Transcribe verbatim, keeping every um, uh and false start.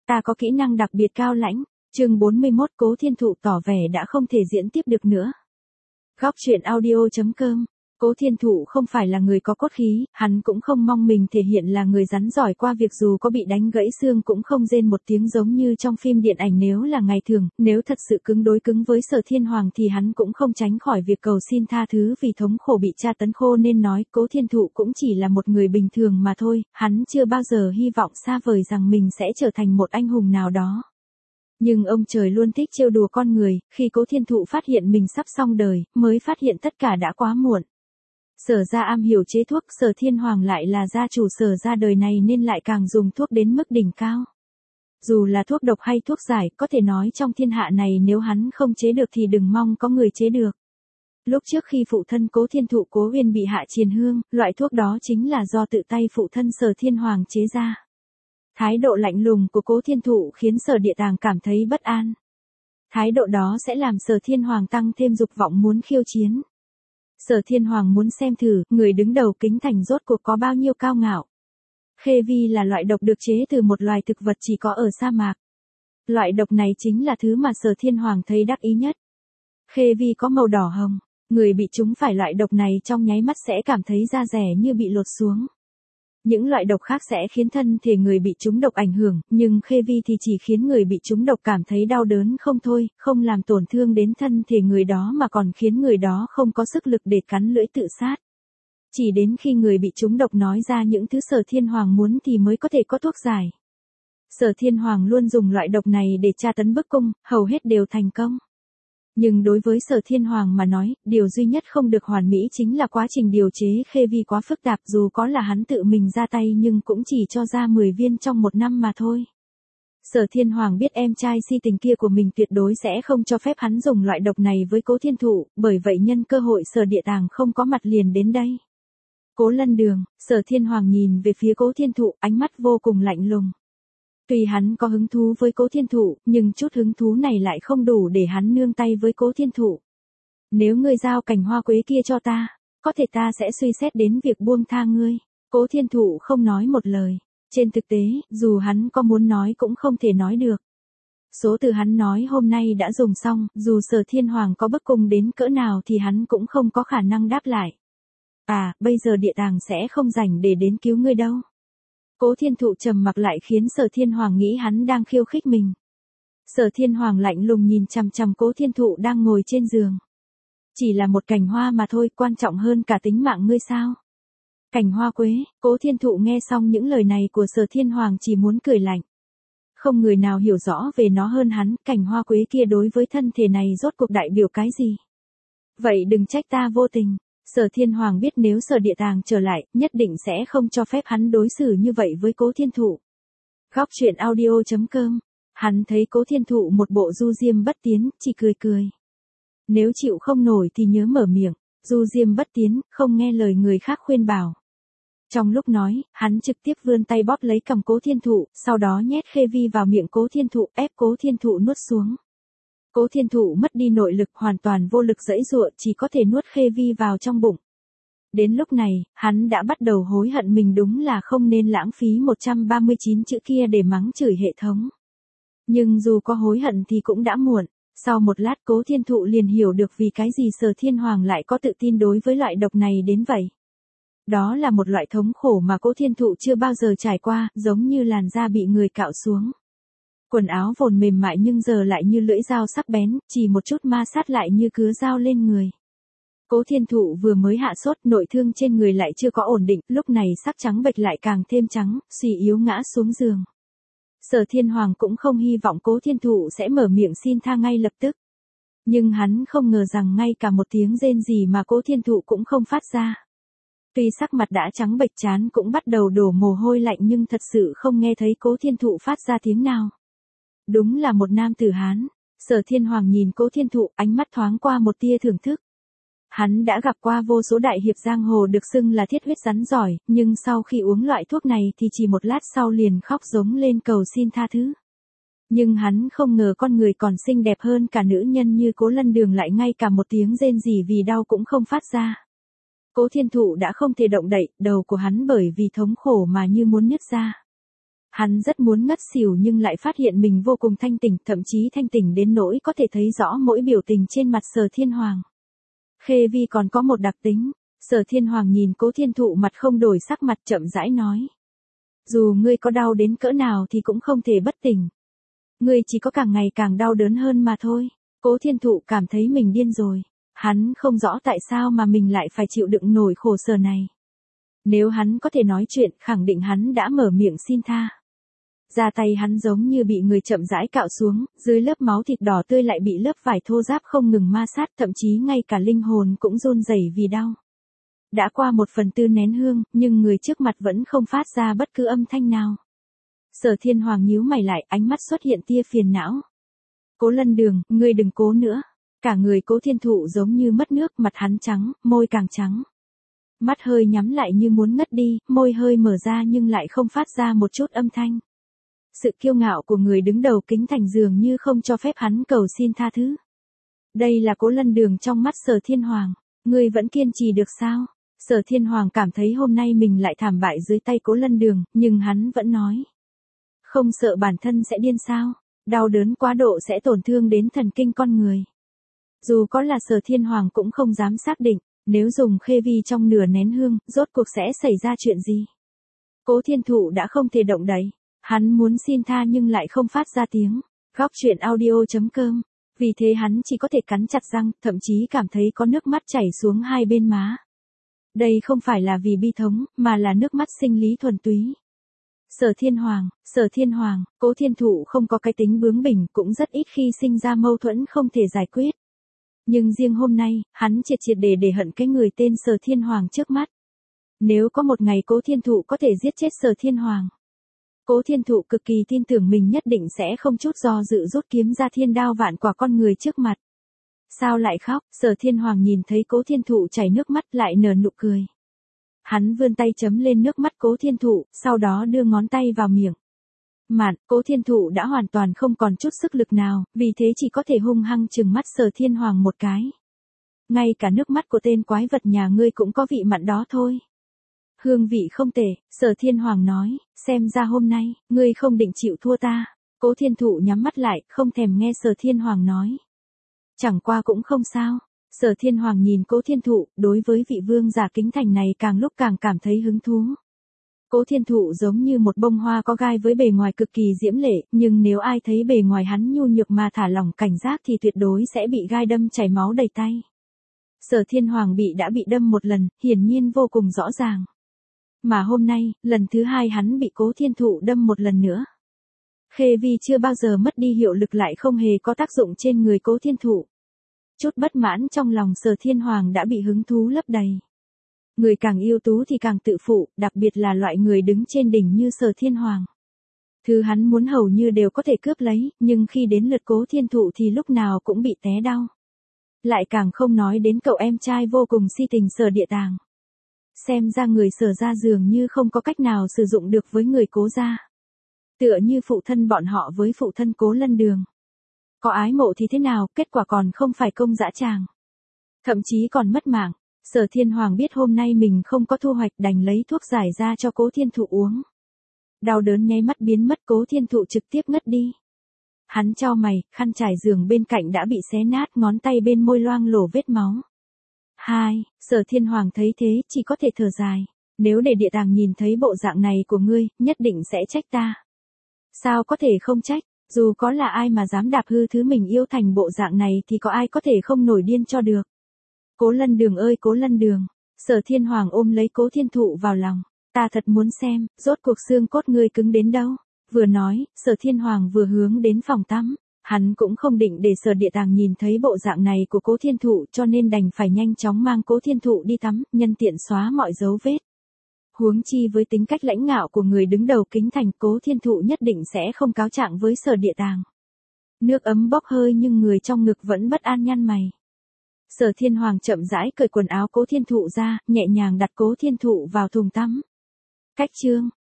Ta có kỹ năng đặc biệt cao lãnh. Chương bốn mươi mốt Cố Thiên Thụ tỏ vẻ đã không thể diễn tiếp được nữa. Góc truyện audio chấm com. Cố Thiên Thụ không phải là người có cốt khí, hắn cũng không mong mình thể hiện là người rắn giỏi qua việc dù có bị đánh gãy xương cũng không rên một tiếng giống như trong phim điện ảnh nếu là ngày thường, nếu thật sự cứng đối cứng với Sở Thiên Hoàng thì hắn cũng không tránh khỏi việc cầu xin tha thứ vì thống khổ bị tra tấn khô nên nói Cố Thiên Thụ cũng chỉ là một người bình thường mà thôi, hắn chưa bao giờ hy vọng xa vời rằng mình sẽ trở thành một anh hùng nào đó. Nhưng ông trời luôn thích trêu đùa con người, khi Cố Thiên Thụ phát hiện mình sắp xong đời, mới phát hiện tất cả đã quá muộn. Sở gia am hiểu chế thuốc, Sở Thiên Hoàng lại là gia chủ Sở gia đời này nên lại càng dùng thuốc đến mức đỉnh cao. Dù là thuốc độc hay thuốc giải, có thể nói trong thiên hạ này nếu hắn không chế được thì đừng mong có người chế được. Lúc trước khi phụ thân Cố Thiên Thụ Cố Uyên bị hạ triền hương, loại thuốc đó chính là do tự tay phụ thân Sở Thiên Hoàng chế ra. Thái độ lạnh lùng của Cố Thiên Thụ khiến Sở Địa Tàng cảm thấy bất an. Thái độ đó sẽ làm Sở Thiên Hoàng tăng thêm dục vọng muốn khiêu chiến. Sở Thiên Hoàng muốn xem thử, người đứng đầu Kính Thành rốt cuộc có bao nhiêu cao ngạo. Khê vi là loại độc được chế từ một loài thực vật chỉ có ở sa mạc. Loại độc này chính là thứ mà Sở Thiên Hoàng thấy đắc ý nhất. Khê vi có màu đỏ hồng, người bị trúng phải loại độc này trong nháy mắt sẽ cảm thấy da rẻ như bị lột xuống. Những loại độc khác sẽ khiến thân thể người bị trúng độc ảnh hưởng, nhưng khê vi thì chỉ khiến người bị trúng độc cảm thấy đau đớn không thôi, không làm tổn thương đến thân thể người đó mà còn khiến người đó không có sức lực để cắn lưỡi tự sát. Chỉ đến khi người bị trúng độc nói ra những thứ Sở Thiên Hoàng muốn thì mới có thể có thuốc giải. Sở Thiên Hoàng luôn dùng loại độc này để tra tấn bức cung, hầu hết đều thành công. Nhưng đối với Sở Thiên Hoàng mà nói, điều duy nhất không được hoàn mỹ chính là quá trình điều chế khê vi quá phức tạp dù có là hắn tự mình ra tay nhưng cũng chỉ cho ra mười viên trong một năm mà thôi. Sở Thiên Hoàng biết em trai si tình kia của mình tuyệt đối sẽ không cho phép hắn dùng loại độc này với Cố Thiên Thụ, bởi vậy nhân cơ hội Sở Địa Tàng không có mặt liền đến đây. Cố Lân Đường, Sở Thiên Hoàng nhìn về phía Cố Thiên Thụ, ánh mắt vô cùng lạnh lùng. Tuy hắn có hứng thú với Cố Thiên Thụ, nhưng chút hứng thú này lại không đủ để hắn nương tay với Cố Thiên Thụ. Nếu ngươi giao cành hoa quế kia cho ta, có thể ta sẽ suy xét đến việc buông tha ngươi. Cố Thiên Thụ không nói một lời. Trên thực tế, dù hắn có muốn nói cũng không thể nói được. Số từ hắn nói hôm nay đã dùng xong, dù Sở Thiên Hoàng có bức cung đến cỡ nào thì hắn cũng không có khả năng đáp lại. À, bây giờ Địa Tàng sẽ không rảnh để đến cứu ngươi đâu. Cố Thiên Thụ trầm mặc lại khiến Sở Thiên Hoàng nghĩ hắn đang khiêu khích mình. Sở Thiên Hoàng lạnh lùng nhìn chằm chằm Cố Thiên Thụ đang ngồi trên giường. Chỉ là một cành hoa mà thôi, quan trọng hơn cả tính mạng ngươi sao? Cành hoa quế, Cố Thiên Thụ nghe xong những lời này của Sở Thiên Hoàng chỉ muốn cười lạnh. Không người nào hiểu rõ về nó hơn hắn, cành hoa quế kia đối với thân thể này rốt cuộc đại biểu cái gì? Vậy đừng trách ta vô tình. Sở Thiên Hoàng biết nếu Sở Địa Tàng trở lại, nhất định sẽ không cho phép hắn đối xử như vậy với Cố Thiên Thụ. Góc truyện audio chấm com. Hắn thấy Cố Thiên Thụ một bộ du diêm bất tiến, chỉ cười cười. Nếu chịu không nổi thì nhớ mở miệng, du diêm bất tiến, không nghe lời người khác khuyên bảo. Trong lúc nói, hắn trực tiếp vươn tay bóp lấy cằm Cố Thiên Thụ, sau đó nhét khê vi vào miệng Cố Thiên Thụ, ép Cố Thiên Thụ nuốt xuống. Cố Thiên Thụ mất đi nội lực, hoàn toàn vô lực giãy giụa, chỉ có thể nuốt khê vi vào trong bụng. Đến lúc này, hắn đã bắt đầu hối hận mình đúng là không nên lãng phí một trăm ba mươi chín chữ kia để mắng chửi hệ thống. Nhưng dù có hối hận thì cũng đã muộn. Sau một lát Cố Thiên Thụ liền hiểu được vì cái gì Sở Thiên Hoàng lại có tự tin đối với loại độc này đến vậy. Đó là một loại thống khổ mà Cố Thiên Thụ chưa bao giờ trải qua, giống như làn da bị người cạo xuống. Quần áo vốn mềm mại nhưng giờ lại như lưỡi dao sắc bén, chỉ một chút ma sát lại như cứa dao lên người. Cố Thiên Thụ vừa mới hạ sốt, nội thương trên người lại chưa có ổn định, lúc này sắc trắng bệch lại càng thêm trắng, suy yếu ngã xuống giường. Sở Thiên Hoàng cũng không hy vọng Cố Thiên Thụ sẽ mở miệng xin tha ngay lập tức. Nhưng hắn không ngờ rằng ngay cả một tiếng rên gì mà Cố Thiên Thụ cũng không phát ra. Tuy sắc mặt đã trắng bệch, trán cũng bắt đầu đổ mồ hôi lạnh nhưng thật sự không nghe thấy Cố Thiên Thụ phát ra tiếng nào. Đúng là một nam tử Hán. Sở Thiên Hoàng nhìn Cố Thiên Thụ, ánh mắt thoáng qua một tia thưởng thức. Hắn đã gặp qua vô số đại hiệp giang hồ được xưng là thiết huyết rắn giỏi, nhưng sau khi uống loại thuốc này thì chỉ một lát sau liền khóc giống lên cầu xin tha thứ. Nhưng hắn không ngờ con người còn xinh đẹp hơn cả nữ nhân như Cố Lân Đường lại ngay cả một tiếng rên rỉ vì đau cũng không phát ra. Cố Thiên Thụ đã không thể động đậy, đầu của hắn bởi vì thống khổ mà như muốn nứt ra. Hắn rất muốn ngất xỉu nhưng lại phát hiện mình vô cùng thanh tỉnh, thậm chí thanh tỉnh đến nỗi có thể thấy rõ mỗi biểu tình trên mặt Sở Thiên Hoàng. Khê Vi còn có một đặc tính. Sở Thiên Hoàng nhìn Cố Thiên Thụ mặt không đổi sắc mặt chậm rãi nói. Dù ngươi có đau đến cỡ nào thì cũng không thể bất tỉnh. Ngươi chỉ có càng ngày càng đau đớn hơn mà thôi. Cố Thiên Thụ cảm thấy mình điên rồi. Hắn không rõ tại sao mà mình lại phải chịu đựng nổi khổ sở này. Nếu hắn có thể nói chuyện, khẳng định hắn đã mở miệng xin tha. Da tay hắn giống như bị người chậm rãi cạo xuống, dưới lớp máu thịt đỏ tươi lại bị lớp vải thô ráp không ngừng ma sát, thậm chí ngay cả linh hồn cũng run rẩy vì đau. Đã qua một phần tư nén hương, nhưng người trước mặt vẫn không phát ra bất cứ âm thanh nào. Sở Thiên Hoàng nhíu mày lại, ánh mắt xuất hiện tia phiền não. Cố Lân Đường, ngươi đừng cố nữa. Cả người Cố Thiên Thụ giống như mất nước, mặt hắn trắng, môi càng trắng. Mắt hơi nhắm lại như muốn ngất đi, môi hơi mở ra nhưng lại không phát ra một chút âm thanh. Sự kiêu ngạo của người đứng đầu kính thành dường như không cho phép hắn cầu xin tha thứ. Đây là Cố Lân Đường trong mắt Sở Thiên Hoàng. Ngươi vẫn kiên trì được sao? Sở Thiên Hoàng cảm thấy hôm nay mình lại thảm bại dưới tay Cố Lân Đường, nhưng hắn vẫn nói. Không sợ bản thân sẽ điên sao? Đau đớn quá độ sẽ tổn thương đến thần kinh con người. Dù có là Sở Thiên Hoàng cũng không dám xác định, nếu dùng Khê Vi trong nửa nén hương, rốt cuộc sẽ xảy ra chuyện gì? Cố Thiên Thụ đã không thể động đậy. Hắn muốn xin tha nhưng lại không phát ra tiếng. Góc truyện audio chấm com. Vì thế hắn chỉ có thể cắn chặt răng, thậm chí cảm thấy có nước mắt chảy xuống hai bên má. Đây không phải là vì bi thống, mà là nước mắt sinh lý thuần túy. Sở Thiên Hoàng, Sở Thiên Hoàng, Cố Thiên Thụ không có cái tính bướng bỉnh, cũng rất ít khi sinh ra mâu thuẫn không thể giải quyết. Nhưng riêng hôm nay, hắn triệt triệt để để hận cái người tên Sở Thiên Hoàng trước mắt. Nếu có một ngày Cố Thiên Thụ có thể giết chết Sở Thiên Hoàng, Cố Thiên Thụ cực kỳ tin tưởng mình nhất định sẽ không chút do dự rút kiếm ra thiên đao vạn quả con người trước mặt. Sao lại khóc? Sở Thiên Hoàng nhìn thấy Cố Thiên Thụ chảy nước mắt lại nở nụ cười. Hắn vươn tay chấm lên nước mắt Cố Thiên Thụ, sau đó đưa ngón tay vào miệng. Mạn, Cố Thiên Thụ đã hoàn toàn không còn chút sức lực nào, vì thế chỉ có thể hung hăng trừng mắt Sở Thiên Hoàng một cái. Ngay cả nước mắt của tên quái vật nhà ngươi cũng có vị mặn đó thôi. Hương vị không tệ, Sở Thiên Hoàng nói, xem ra hôm nay, ngươi không định chịu thua ta. Cố Thiên Thụ nhắm mắt lại, không thèm nghe Sở Thiên Hoàng nói. Chẳng qua cũng không sao. Sở Thiên Hoàng nhìn Cố Thiên Thụ, đối với vị vương giả kính thành này càng lúc càng cảm thấy hứng thú. Cố Thiên Thụ giống như một bông hoa có gai với bề ngoài cực kỳ diễm lệ, nhưng nếu ai thấy bề ngoài hắn nhu nhược mà thả lỏng cảnh giác thì tuyệt đối sẽ bị gai đâm chảy máu đầy tay. Sở Thiên Hoàng bị đã bị đâm một lần, hiển nhiên vô cùng rõ ràng. Mà hôm nay, lần thứ hai hắn bị Cố Thiên Thụ đâm một lần nữa. Khê Vi chưa bao giờ mất đi hiệu lực lại không hề có tác dụng trên người Cố Thiên Thụ. Chút bất mãn trong lòng Sở Thiên Hoàng đã bị hứng thú lấp đầy. Người càng yêu tú thì càng tự phụ, đặc biệt là loại người đứng trên đỉnh như Sở Thiên Hoàng. Thứ hắn muốn hầu như đều có thể cướp lấy, nhưng khi đến lượt Cố Thiên Thụ thì lúc nào cũng bị té đau. Lại càng không nói đến cậu em trai vô cùng si tình Sở Địa Tàng. Xem ra người Sở gia dường như không có cách nào sử dụng được với người Cố gia. Tựa như phụ thân bọn họ với phụ thân Cố Lân Đường. Có ái mộ thì thế nào, kết quả còn không phải công dã tràng. Thậm chí còn mất mạng. Sở Thiên Hoàng biết hôm nay mình không có thu hoạch, đành lấy thuốc giải ra cho Cố Thiên Thụ uống. Đau đớn nháy mắt biến mất, Cố Thiên Thụ trực tiếp ngất đi. Hắn chau mày, khăn trải giường bên cạnh đã bị xé nát, ngón tay bên môi loang lổ vết máu. Hai, Sở Thiên Hoàng thấy thế, chỉ có thể thở dài. Nếu để Địa Tàng nhìn thấy bộ dạng này của ngươi, nhất định sẽ trách ta. Sao có thể không trách, dù có là ai mà dám đạp hư thứ mình yêu thành bộ dạng này thì có ai có thể không nổi điên cho được. Cố Lân Đường ơi Cố Lân Đường, Sở Thiên Hoàng ôm lấy Cố Thiên Thụ vào lòng. Ta thật muốn xem, rốt cuộc xương cốt ngươi cứng đến đâu. Vừa nói, Sở Thiên Hoàng vừa hướng đến phòng tắm. Hắn cũng không định để Sở Địa Tàng nhìn thấy bộ dạng này của Cố Thiên Thụ cho nên đành phải nhanh chóng mang Cố Thiên Thụ đi tắm, nhân tiện xóa mọi dấu vết. Huống chi với tính cách lãnh ngạo của người đứng đầu kính thành, Cố Thiên Thụ nhất định sẽ không cáo trạng với Sở Địa Tàng. Nước ấm bốc hơi nhưng người trong ngực vẫn bất an nhăn mày. Sở Thiên Hoàng chậm rãi cởi quần áo Cố Thiên Thụ ra, nhẹ nhàng đặt Cố Thiên Thụ vào thùng tắm. Cách chương